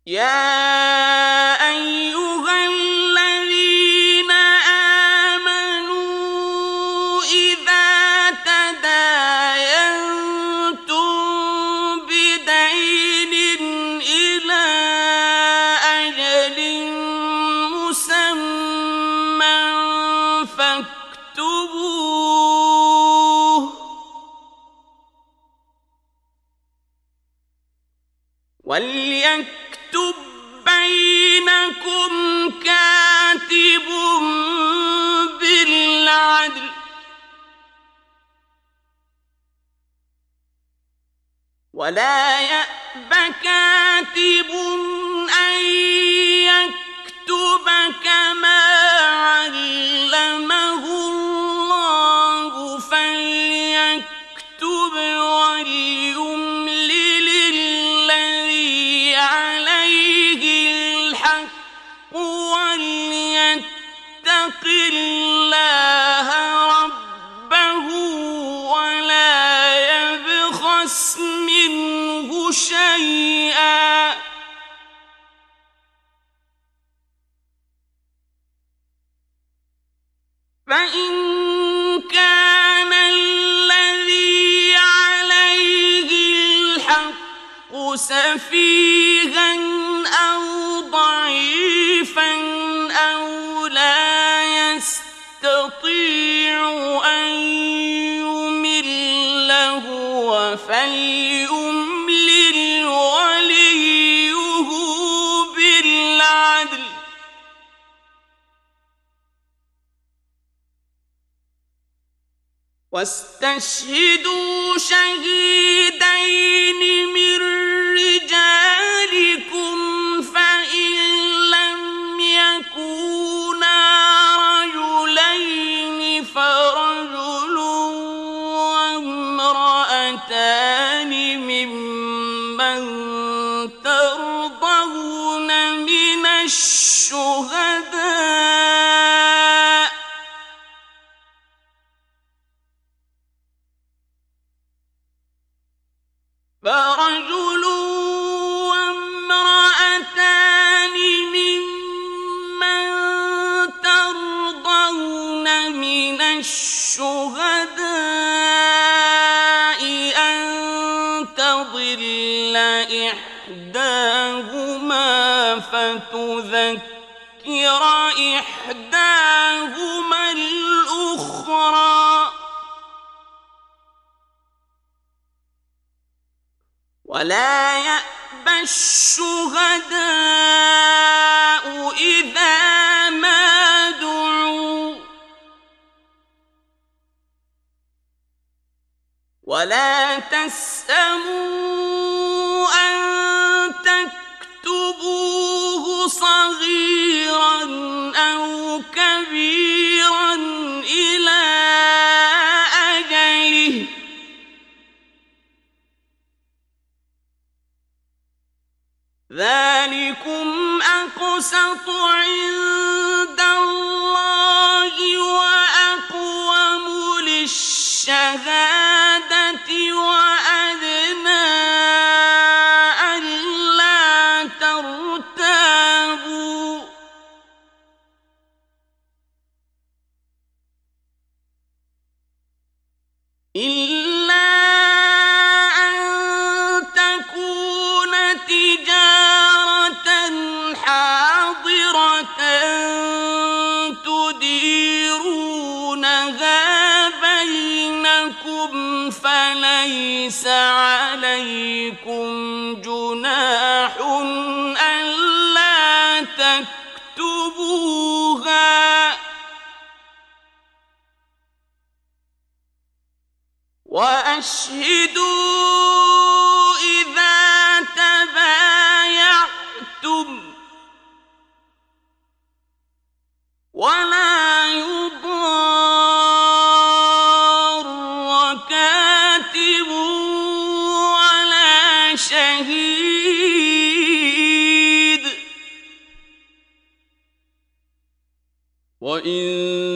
يا أيها الذين آمنوا إذا تداينتم بدين إلى أجل مسمى فاكتبوه وليكتب بينكم كاتب بالعدل ولا يأب كاتب أن يكتب كما علمه الله فليكتب وليملل الذي عليه الحق وليتق الله ربه ولا يبخس منه شيئا فإن كان الذي عليه الحق سفيها أو ضعيفا أو لا يستطيع أن يمل هو فليملل وليه بالعدل واستشهدوا شهيدين من رجالكم فإن لم يكونا رجلين فرجل وامرأتان ممن ترضون من الشهداء فرجل وامرأتان ممن ترضون من الشهداء أن تضل إحداهما فتذكر إحداهما الأخرى ولا يأبى الشهداء إذا ما دعوا ولا تسأموا أن تكتبوه صغيرا أو كبيرا إلى أجله ذلكم أقسط عند الله وأقوم للشهادة وأدنى ألا ترتابوا إلا أن تكون تجارة حاضرة تديرونها بينكم فليس عليكم جناح ألا تكتبوها وأشهدوا إذا تبايعتم ولا يضار كاتب ولا شهيد وإن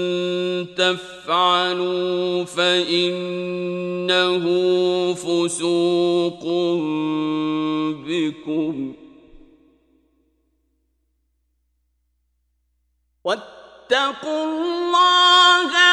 تفعلوا فإنه فسوق بكم واتقوا الله